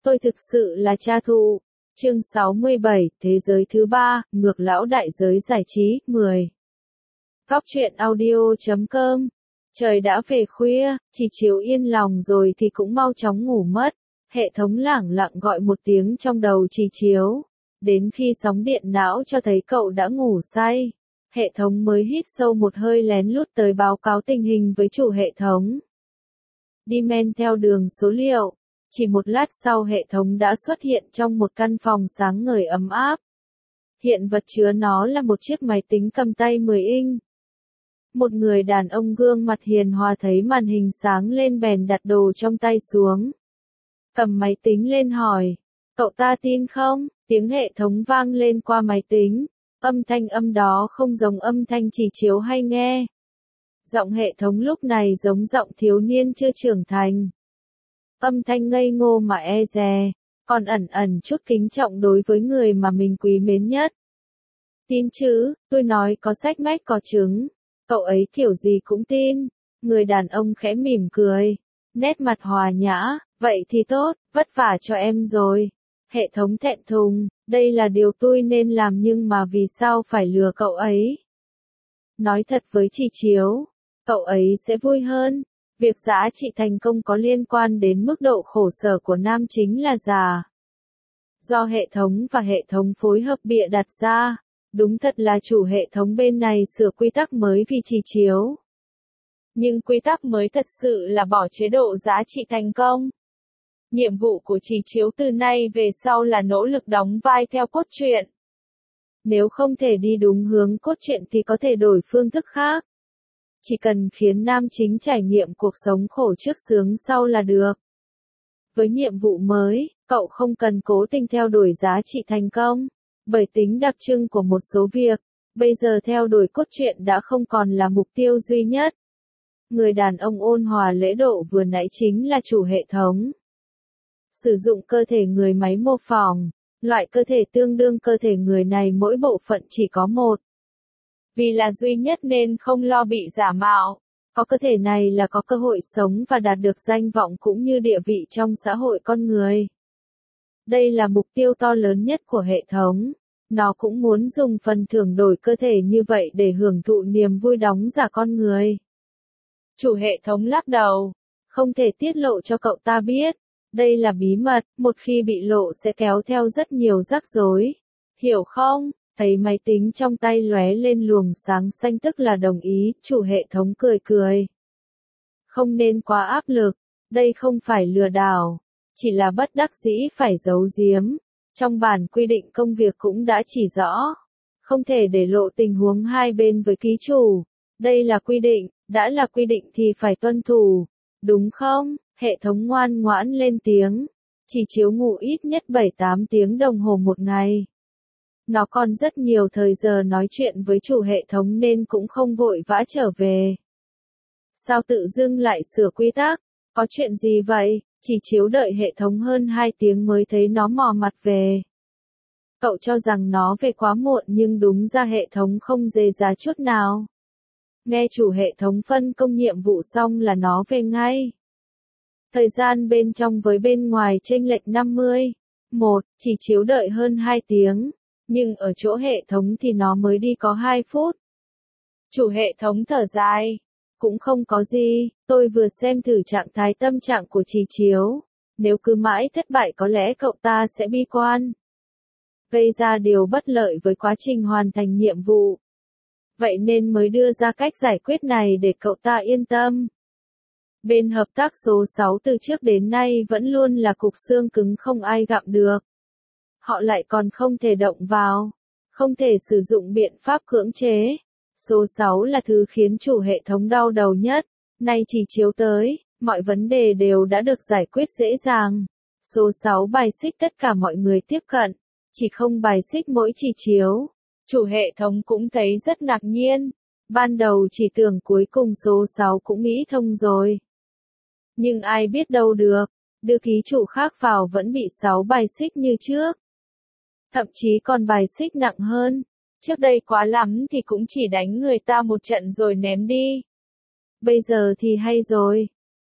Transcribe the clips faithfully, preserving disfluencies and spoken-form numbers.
Tôi thực sự là cha thụ. Chương sáu mươi bảy, Thế giới thứ ba, ngược lão đại giới giải trí, mười. Góc truyện audio chấm com. Trời đã về khuya, chỉ chiếu yên lòng rồi thì cũng mau chóng ngủ mất. Hệ thống lẳng lặng gọi một tiếng trong đầu Chỉ Chiếu. Đến khi sóng điện não cho thấy cậu đã ngủ say, hệ thống mới hít sâu một hơi lén lút tới báo cáo tình hình với chủ hệ thống. Đi men theo đường số liệu. Chỉ một lát sau hệ thống đã xuất hiện trong một căn phòng sáng ngời ấm áp. Hiện vật chứa nó là một chiếc máy tính cầm tay mười inch. Một người đàn ông gương mặt hiền hòa thấy màn hình sáng lên bèn đặt đồ trong tay xuống. Cầm máy tính lên hỏi, cậu ta tin không? Tiếng hệ thống vang lên qua máy tính. Âm thanh âm đó không giống âm thanh Chỉ Chiếu hay nghe. Giọng hệ thống lúc này giống giọng thiếu niên chưa trưởng thành. Âm thanh ngây ngô mà e dè, còn ẩn ẩn chút kính trọng đối với người mà mình quý mến nhất. Tin chứ, tôi nói có sách mách có chứng. Cậu ấy kiểu gì cũng tin. Người đàn ông khẽ mỉm cười, nét mặt hòa nhã, vậy thì tốt, vất vả cho em rồi. Hệ thống thẹn thùng, đây là điều tôi nên làm nhưng mà vì sao phải lừa cậu ấy? Nói thật với Chỉ Chiếu, cậu ấy sẽ vui hơn. Việc giá trị thành công có liên quan đến mức độ khổ sở của nam chính là già. Do hệ thống và hệ thống phối hợp bịa đặt ra, đúng thật là chủ hệ thống bên này sửa quy tắc mới vì Chỉ Chiếu. Nhưng quy tắc mới thật sự là bỏ chế độ giá trị thành công. Nhiệm vụ của Chỉ Chiếu từ nay về sau là nỗ lực đóng vai theo cốt truyện. Nếu không thể đi đúng hướng cốt truyện thì có thể đổi phương thức khác. Chỉ cần khiến nam chính trải nghiệm cuộc sống khổ trước sướng sau là được. Với nhiệm vụ mới, cậu không cần cố tình theo đuổi giá trị thành công, bởi tính đặc trưng của một số việc, bây giờ theo đuổi cốt truyện đã không còn là mục tiêu duy nhất. Người đàn ông ôn hòa lễ độ vừa nãy chính là chủ hệ thống. Sử dụng cơ thể người máy mô phỏng, loại cơ thể tương đương cơ thể người này mỗi bộ phận chỉ có một. Vì là duy nhất nên không lo bị giả mạo. Có cơ thể này là có cơ hội sống và đạt được danh vọng cũng như địa vị trong xã hội con người. Đây là mục tiêu to lớn nhất của hệ thống. Nó cũng muốn dùng phần thưởng đổi cơ thể như vậy để hưởng thụ niềm vui đóng giả con người. Chủ hệ thống lắc đầu. Không thể tiết lộ cho cậu ta biết. Đây là bí mật, một khi bị lộ sẽ kéo theo rất nhiều rắc rối. Hiểu không? Thấy máy tính trong tay lóe lên luồng sáng xanh tức là đồng ý, chủ hệ thống cười cười. Không nên quá áp lực, đây không phải lừa đảo, chỉ là bất đắc dĩ phải giấu giếm. Trong bản quy định công việc cũng đã chỉ rõ, không thể để lộ tình huống hai bên với ký chủ. Đây là quy định, đã là quy định thì phải tuân thủ, đúng không? Hệ thống ngoan ngoãn lên tiếng, Chỉ Chiếu ngủ ít nhất bảy tám tiếng đồng hồ một ngày. Nó còn rất nhiều thời giờ nói chuyện với chủ hệ thống nên cũng không vội vã trở về. Sao tự dưng lại sửa quy tắc? Có chuyện gì vậy? Chỉ Chiếu đợi hệ thống hơn hai tiếng mới thấy nó mò mặt về. Cậu cho rằng nó về quá muộn nhưng đúng ra hệ thống không dề dá chút nào. Nghe chủ hệ thống phân công nhiệm vụ xong là nó về ngay. Thời gian bên trong với bên ngoài chênh lệch năm mươi. Một, Chỉ Chiếu đợi hơn hai tiếng. Nhưng ở chỗ hệ thống thì nó mới đi có hai phút. Chủ hệ thống thở dài. Cũng không có gì, tôi vừa xem thử trạng thái tâm trạng của Chỉ Chiếu. Nếu cứ mãi thất bại có lẽ cậu ta sẽ bi quan. Gây ra điều bất lợi với quá trình hoàn thành nhiệm vụ. Vậy nên mới đưa ra cách giải quyết này để cậu ta yên tâm. Bên hợp tác số sáu từ trước đến nay vẫn luôn là cục xương cứng không ai gặm được. Họ lại còn không thể động vào, không thể sử dụng biện pháp cưỡng chế. Số sáu là thứ khiến chủ hệ thống đau đầu nhất. Nay Chỉ Chiếu tới, mọi vấn đề đều đã được giải quyết dễ dàng. Số sáu bài xích tất cả mọi người tiếp cận, chỉ không bài xích mỗi Chỉ Chiếu. Chủ hệ thống cũng thấy rất ngạc nhiên. Ban đầu chỉ tưởng cuối cùng số sáu cũng nghĩ thông rồi. Nhưng ai biết đâu được, đưa ký chủ khác vào vẫn bị sáu bài xích như trước. Thậm chí còn bài xích nặng hơn. Trước đây quá lắm thì cũng chỉ đánh người ta một trận rồi ném đi. Bây giờ thì hay rồi.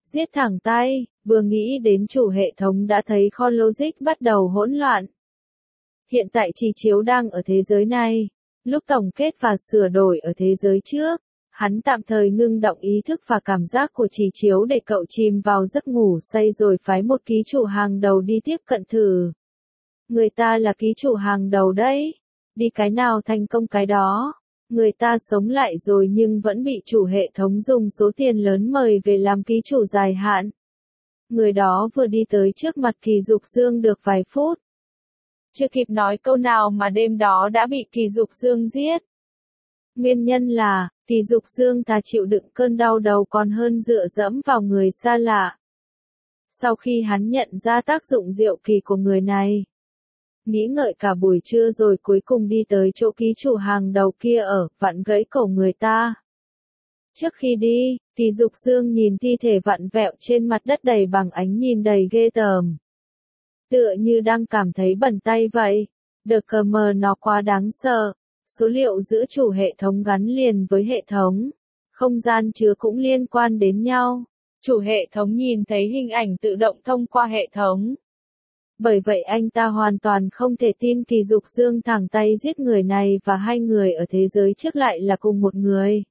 Giết thẳng tay, vừa nghĩ đến chủ hệ thống đã thấy kho logic bắt đầu hỗn loạn. Hiện tại trì chiếu đang ở thế giới này, lúc tổng kết và sửa đổi ở thế giới trước, hắn tạm thời ngưng động ý thức và cảm giác của trì chiếu để cậu chìm vào giấc ngủ say rồi phái một ký chủ hàng đầu đi tiếp cận thử. Người ta là ký chủ hàng đầu đấy, đi cái nào thành công cái đó. Người ta sống lại rồi nhưng vẫn bị chủ hệ thống dùng số tiền lớn mời về làm ký chủ dài hạn. Người đó vừa đi tới trước mặt Kỳ Dục Dương được vài phút. Chưa kịp nói câu nào mà đêm đó đã bị Kỳ Dục Dương giết. Nguyên nhân là, Kỳ Dục Dương thà chịu đựng cơn đau đầu còn hơn dựa dẫm vào người xa lạ. Sau khi hắn nhận ra tác dụng diệu kỳ của người này, nghĩ ngợi cả buổi trưa rồi cuối cùng đi tới chỗ ký chủ hàng đầu kia ở, vặn gãy cổ người ta. Trước khi đi, Kỳ Dục Dương nhìn thi thể vặn vẹo trên mặt đất đầy bằng ánh nhìn đầy ghê tởm. Tựa như đang cảm thấy bẩn tay vậy. Đờ cờ mờ nó quá đáng sợ. Số liệu giữa chủ hệ thống gắn liền với hệ thống. Không gian chứa cũng liên quan đến nhau. Chủ hệ thống nhìn thấy hình ảnh tự động thông qua hệ thống. Bởi vậy anh ta hoàn toàn không thể tin Kỳ Dục Dương thẳng tay giết người này và hai người ở thế giới trước lại là cùng một người.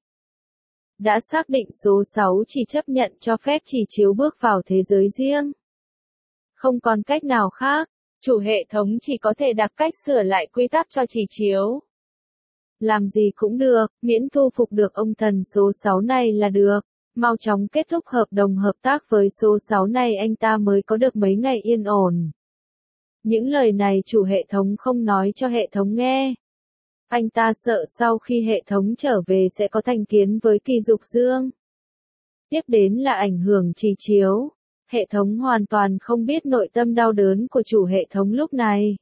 Đã xác định số sáu chỉ chấp nhận cho phép trì chiếu bước vào thế giới riêng. Không còn cách nào khác, chủ hệ thống chỉ có thể đặt cách sửa lại quy tắc cho trì chiếu. Làm gì cũng được, miễn thu phục được ông thần số sáu này là được. Mau chóng kết thúc hợp đồng hợp tác với số sáu này anh ta mới có được mấy ngày yên ổn. Những lời này chủ hệ thống không nói cho hệ thống nghe. Anh ta sợ sau khi hệ thống trở về sẽ có thành kiến với Kỳ Dục Dương. Tiếp đến là ảnh hưởng trì chiếu. Hệ thống hoàn toàn không biết nội tâm đau đớn của chủ hệ thống lúc này.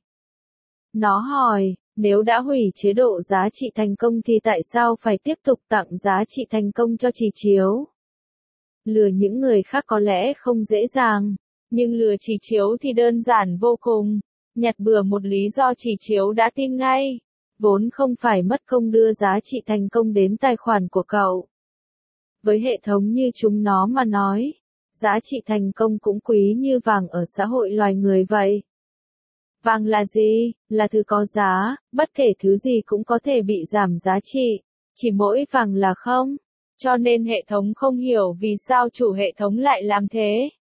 Nó hỏi, nếu đã hủy chế độ giá trị thành công thì tại sao phải tiếp tục tặng giá trị thành công cho trì chiếu? Lừa những người khác có lẽ không dễ dàng, nhưng lừa trì chiếu thì đơn giản vô cùng. Nhặt bừa một lý do trì chiếu đã tin ngay. Vốn không phải mất công đưa giá trị thành công đến tài khoản của cậu. Với hệ thống như chúng nó mà nói, giá trị thành công cũng quý như vàng ở xã hội loài người vậy. Vàng là gì? Là thứ có giá, bất kể thứ gì cũng có thể bị giảm giá trị, chỉ mỗi vàng là không. Cho nên hệ thống không hiểu vì sao chủ hệ thống lại làm thế.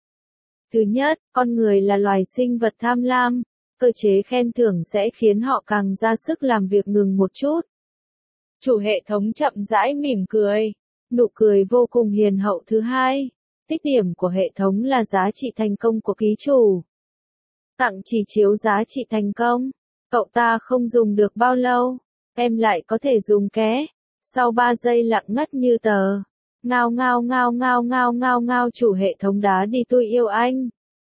Thứ nhất, con người là loài sinh vật tham lam, cơ chế khen thưởng sẽ khiến họ càng ra sức làm việc ngừng một chút. Chủ hệ thống chậm rãi mỉm cười, nụ cười vô cùng hiền hậu. Thứ hai, tích điểm của hệ thống là giá trị thành công của ký chủ. Tặng trì chiếu giá trị thành công, cậu ta không dùng được bao lâu, em lại có thể dùng ké. Sau ba giây lặng ngắt như tờ. Ngao ngao ngao ngao ngao ngao ngao chủ hệ thống đá đi tôi yêu anh.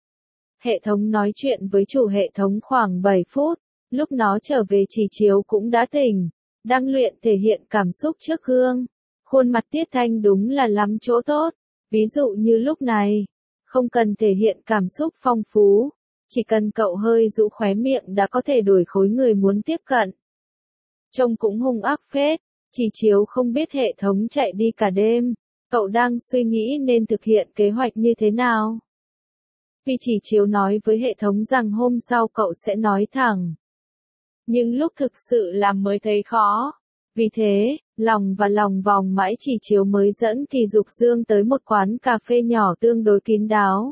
Hệ thống nói chuyện với chủ hệ thống khoảng bảy phút, lúc nó trở về trì chiếu cũng đã tỉnh, đang luyện thể hiện cảm xúc trước gương. Khuôn mặt Tiết Thanh đúng là lắm chỗ tốt, ví dụ như lúc này, không cần thể hiện cảm xúc phong phú, chỉ cần cậu hơi rũ khóe miệng đã có thể đuổi khối người muốn tiếp cận. Trông cũng hung ác phết. Trì chiếu không biết hệ thống chạy đi cả đêm, cậu đang suy nghĩ nên thực hiện kế hoạch như thế nào. Vì trì chiếu nói với hệ thống rằng hôm sau cậu sẽ nói thẳng. Nhưng lúc thực sự làm mới thấy khó. Vì thế, lòng và lòng vòng mãi trì chiếu mới dẫn Kỳ Dục Dương tới một quán cà phê nhỏ tương đối kín đáo.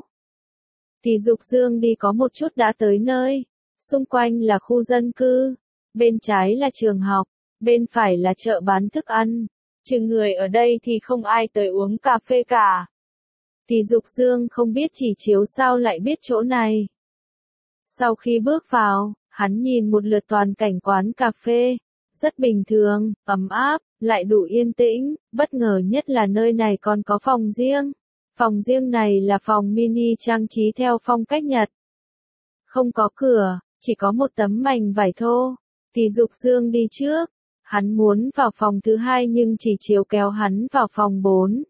Kỳ Dục Dương đi có một chút đã tới nơi. Xung quanh là khu dân cư, bên trái là trường học. Bên phải là chợ bán thức ăn. Trừ người ở đây thì không ai tới uống cà phê cả. Kỳ Dục Dương không biết trì chiếu sao lại biết chỗ này. Sau khi bước vào, hắn nhìn một lượt toàn cảnh quán cà phê. Rất bình thường, ấm áp, lại đủ yên tĩnh. Bất ngờ nhất là nơi này còn có phòng riêng. Phòng riêng này là phòng mini trang trí theo phong cách Nhật. Không có cửa, chỉ có một tấm mành vải thô. Kỳ Dục Dương đi trước. Hắn muốn vào phòng thứ hai nhưng trì chiếu kéo hắn vào phòng bốn.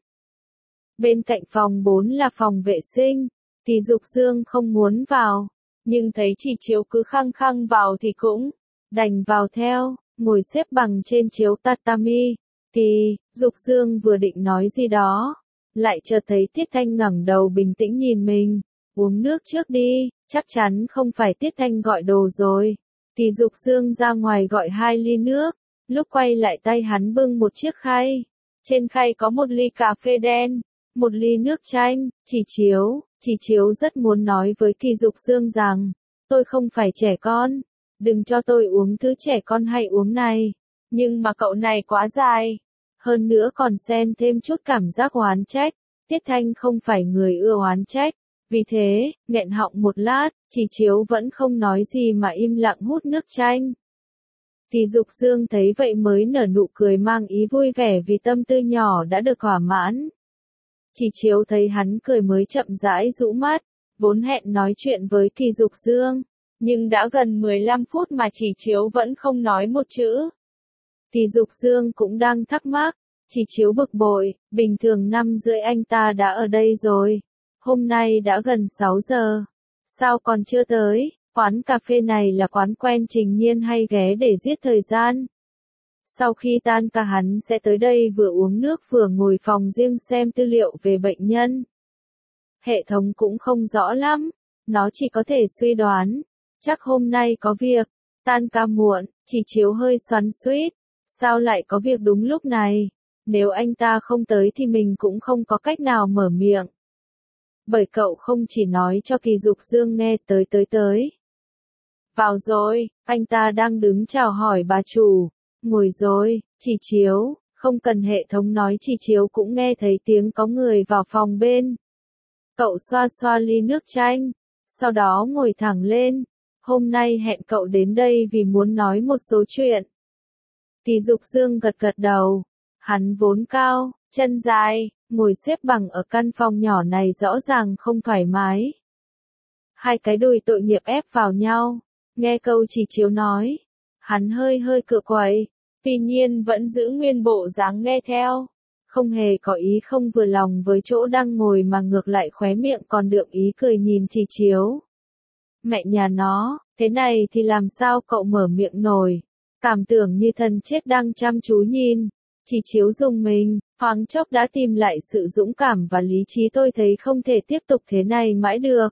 Bên cạnh phòng bốn là phòng vệ sinh. Kỳ Dục Dương không muốn vào, nhưng thấy trì chiếu cứ khăng khăng vào thì cũng đành vào theo, ngồi xếp bằng trên chiếu tatami. Kỳ Dục Dương vừa định nói gì đó, lại chợt thấy Tiết Thanh ngẩng đầu bình tĩnh nhìn mình. Uống nước trước đi, chắc chắn không phải Tiết Thanh gọi đồ rồi. Kỳ Dục Dương ra ngoài gọi hai ly nước, lúc quay lại tay hắn bưng một chiếc khay. Trên khay có một ly cà phê đen, một ly nước chanh. Chỉ Chiếu, Chỉ Chiếu rất muốn nói với Kỳ Dục Dương rằng, tôi không phải trẻ con, đừng cho tôi uống thứ trẻ con hay uống này. Nhưng mà cậu này quá dài, hơn nữa còn xen thêm chút cảm giác oán trách. Tiết Thanh không phải người ưa oán trách, vì thế, nghẹn họng một lát, Chỉ Chiếu vẫn không nói gì mà im lặng hút nước chanh. Kỳ Dục Dương thấy vậy mới nở nụ cười mang ý vui vẻ vì tâm tư nhỏ đã được thỏa mãn. Chỉ Chiếu thấy hắn cười mới chậm rãi rũ mắt, vốn hẹn nói chuyện với Kỳ Dục Dương, nhưng đã gần mười lăm phút mà Chỉ Chiếu vẫn không nói một chữ. Kỳ Dục Dương cũng đang thắc mắc, Chỉ Chiếu bực bội, bình thường năm rưỡi anh ta đã ở đây rồi, hôm nay đã gần sáu giờ, sao còn chưa tới? Quán cà phê này là quán quen Trình Nhiên hay ghé để giết thời gian? Sau khi tan ca hắn sẽ tới đây vừa uống nước vừa ngồi phòng riêng xem tư liệu về bệnh nhân. Hệ thống cũng không rõ lắm, nó chỉ có thể suy đoán, chắc hôm nay có việc. Tan ca muộn, Chỉ Chiếu hơi xoắn xuýt, sao lại có việc đúng lúc này? Nếu anh ta không tới thì mình cũng không có cách nào mở miệng. Bởi cậu không chỉ nói cho Kỳ Dục Dương nghe tới tới tới. Vào rồi, anh ta đang đứng chào hỏi bà chủ. Ngồi rồi, Chỉ Chiếu, không cần hệ thống nói Chỉ Chiếu cũng nghe thấy tiếng có người vào phòng bên. Cậu xoa xoa ly nước chanh, sau đó ngồi thẳng lên. Hôm nay hẹn cậu đến đây vì muốn nói một số chuyện. Kỳ Dục Dương gật gật đầu. Hắn vốn cao, chân dài, ngồi xếp bằng ở căn phòng nhỏ này rõ ràng không thoải mái. Hai cái đùi tội nghiệp ép vào nhau. Nghe câu Chỉ Chiếu nói, hắn hơi hơi cựa quậy, tuy nhiên vẫn giữ nguyên bộ dáng nghe theo, không hề có ý không vừa lòng với chỗ đang ngồi mà ngược lại khóe miệng còn đượm ý cười nhìn Chỉ Chiếu. Mẹ nhà nó, thế này thì làm sao cậu mở miệng nổi, cảm tưởng như thần chết đang chăm chú nhìn. Chỉ Chiếu rùng mình, thoáng chốc đã tìm lại sự dũng cảm và lý trí. Tôi thấy không thể tiếp tục thế này mãi được.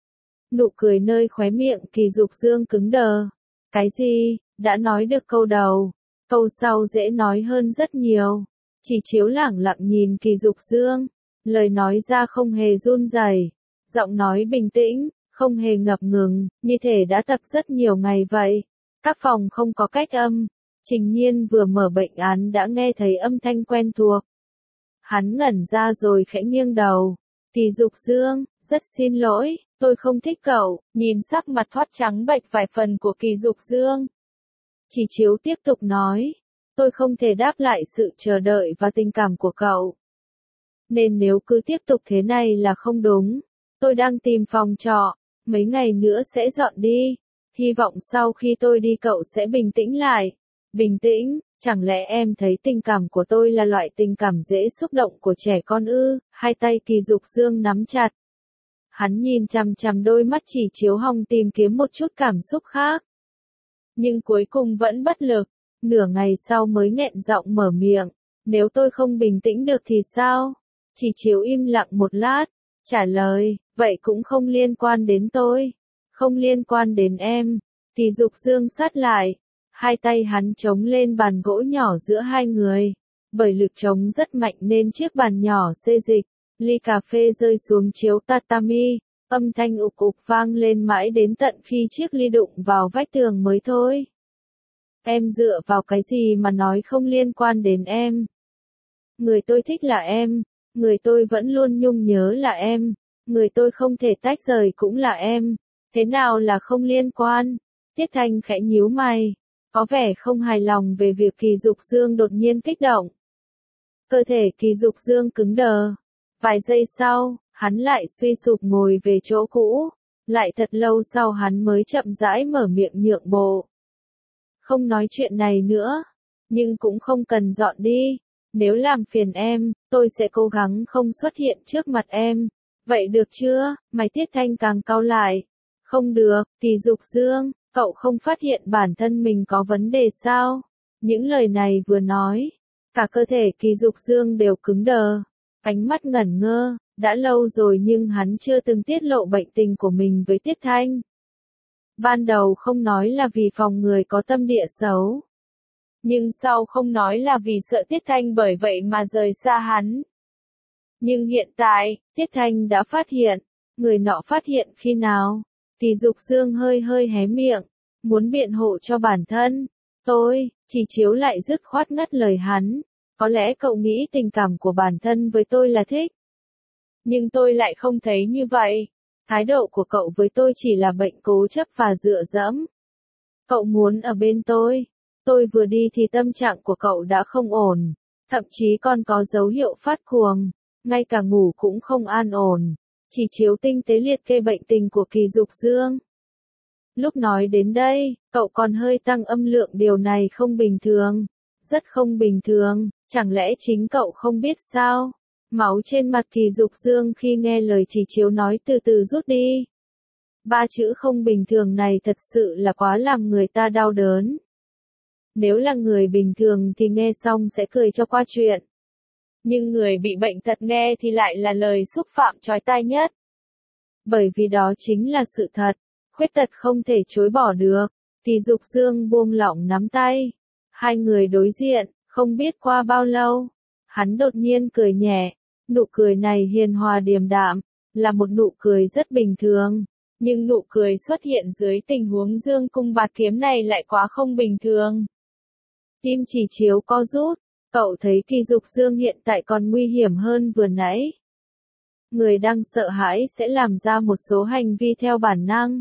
Nụ cười nơi khóe miệng Kỳ Dục Dương cứng đờ. Cái gì? Đã nói được câu đầu, câu sau dễ nói hơn rất nhiều. Chỉ Chiếu lẳng lặng nhìn Kỳ Dục Dương, lời nói ra không hề run rẩy, giọng nói bình tĩnh, không hề ngập ngừng, như thể đã tập rất nhiều ngày vậy. Các phòng không có cách âm, Trình Nhiên vừa mở bệnh án đã nghe thấy âm thanh quen thuộc. Hắn ngẩn ra rồi khẽ nghiêng đầu. Kỳ Dục Dương, rất xin lỗi, tôi không thích cậu. Nhìn sắc mặt thoát trắng bệch vài phần của Kỳ Dục Dương, Chỉ Chiếu tiếp tục nói, tôi không thể đáp lại sự chờ đợi và tình cảm của cậu. Nên nếu cứ tiếp tục thế này là không đúng. Tôi đang tìm phòng trọ, mấy ngày nữa sẽ dọn đi. Hy vọng sau khi tôi đi cậu sẽ bình tĩnh lại. Bình tĩnh, chẳng lẽ em thấy tình cảm của tôi là loại tình cảm dễ xúc động của trẻ con ư? Hai tay Kỳ Dục Dương nắm chặt. Hắn nhìn chằm chằm đôi mắt Chỉ Chiếu hồng tìm kiếm một chút cảm xúc khác. Nhưng cuối cùng vẫn bất lực, nửa ngày sau mới nghẹn giọng mở miệng. Nếu tôi không bình tĩnh được thì sao? Chỉ Chiếu im lặng một lát, trả lời, vậy cũng không liên quan đến tôi. Không liên quan đến em. Kỳ Dục Dương sát lại. Hai tay hắn chống lên bàn gỗ nhỏ giữa hai người. Bởi lực chống rất mạnh nên chiếc bàn nhỏ xê dịch. Ly cà phê rơi xuống chiếu tatami. Âm thanh ục ục vang lên mãi đến tận khi chiếc ly đụng vào vách tường mới thôi. Em dựa vào cái gì mà nói không liên quan đến em? Người tôi thích là em. Người tôi vẫn luôn nhung nhớ là em. Người tôi không thể tách rời cũng là em. Thế nào là không liên quan? Tiết Thanh khẽ nhíu mày. Có vẻ không hài lòng về việc Kỳ Dục Dương đột nhiên kích động. Cơ thể Kỳ Dục Dương cứng đờ. Vài giây sau, hắn lại suy sụp ngồi về chỗ cũ. Lại thật lâu sau hắn mới chậm rãi mở miệng nhượng bộ. Không nói chuyện này nữa. Nhưng cũng không cần dọn đi. Nếu làm phiền em, tôi sẽ cố gắng không xuất hiện trước mặt em. Vậy được chưa? Mày Tiết Thanh càng cau lại. Không được, Kỳ Dục Dương, cậu không phát hiện bản thân mình có vấn đề sao? Những lời này vừa nói, cả cơ thể Kỳ Dục Dương đều cứng đờ. ánh mắt ngẩn ngơ, đã lâu rồi nhưng hắn chưa từng tiết lộ bệnh tình của mình với Tiết Thanh. Ban đầu không nói là vì phòng người có tâm địa xấu. Nhưng sau không nói là vì sợ Tiết Thanh bởi vậy mà rời xa hắn. Nhưng hiện tại, Tiết Thanh đã phát hiện. Người nọ phát hiện khi nào? Thì Dục Dương hơi hơi hé miệng, muốn biện hộ cho bản thân. Tôi, Chỉ Chiếu lại dứt khoát ngắt lời hắn. Có lẽ cậu nghĩ tình cảm của bản thân với tôi là thích. Nhưng tôi lại không thấy như vậy. Thái độ của cậu với tôi chỉ là bệnh cố chấp và dựa dẫm. Cậu muốn ở bên tôi. Tôi vừa đi thì tâm trạng của cậu đã không ổn. Thậm chí còn có dấu hiệu phát cuồng. Ngay cả ngủ cũng không an ổn. Chỉ Chiếu tinh tế liệt kê bệnh tình của Kỳ Dục Dương. Lúc nói đến đây, cậu còn hơi tăng âm lượng, điều này không bình thường. Rất không bình thường, chẳng lẽ chính cậu không biết sao? Máu trên mặt Kỳ Dục Dương khi nghe lời Chỉ Chiếu nói từ từ rút đi. Ba chữ không bình thường này thật sự là quá làm người ta đau đớn. Nếu là người bình thường thì nghe xong sẽ cười cho qua chuyện. Nhưng người bị bệnh tật nghe thì lại là lời xúc phạm chói tai nhất. Bởi vì đó chính là sự thật, khuyết tật không thể chối bỏ được. Thì Dục Dương buông lỏng nắm tay. Hai người đối diện, không biết qua bao lâu. Hắn đột nhiên cười nhẹ. Nụ cười này hiền hòa điềm đạm, là một nụ cười rất bình thường. Nhưng nụ cười xuất hiện dưới tình huống dương cung bạt kiếm này lại quá không bình thường. Tim Chỉ Chiếu co rút. Cậu thấy Kỳ Dục Dương hiện tại còn nguy hiểm hơn vừa nãy. Người đang sợ hãi sẽ làm ra một số hành vi theo bản năng.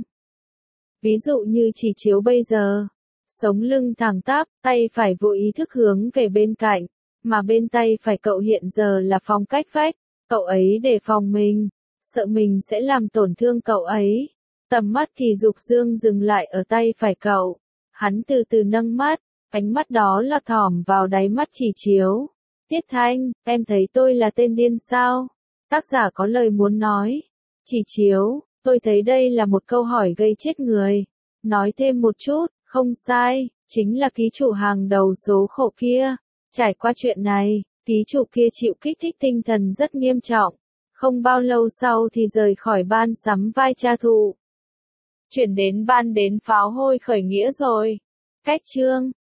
Ví dụ như Chỉ Chiếu bây giờ. Sống lưng thẳng tắp, tay phải vô ý thức hướng về bên cạnh. Mà bên tay phải cậu hiện giờ là phòng cách vách. Cậu ấy đề phòng mình. Sợ mình sẽ làm tổn thương cậu ấy. Tầm mắt Kỳ Dục Dương dừng lại ở tay phải cậu. Hắn từ từ nâng mắt. Ánh mắt đó lọt thỏm vào đáy mắt Chỉ Chiếu. Tiết Thanh, em thấy tôi là tên điên sao? Tác giả có lời muốn nói. Chỉ Chiếu, tôi thấy đây là một câu hỏi gây chết người. Nói thêm một chút, không sai, chính là ký chủ hàng đầu số khổ kia. Trải qua chuyện này, ký chủ kia chịu kích thích tinh thần rất nghiêm trọng. Không bao lâu sau thì rời khỏi ban sắm vai cha thụ. Chuyển đến ban đến pháo hôi khởi nghĩa rồi. Cách chương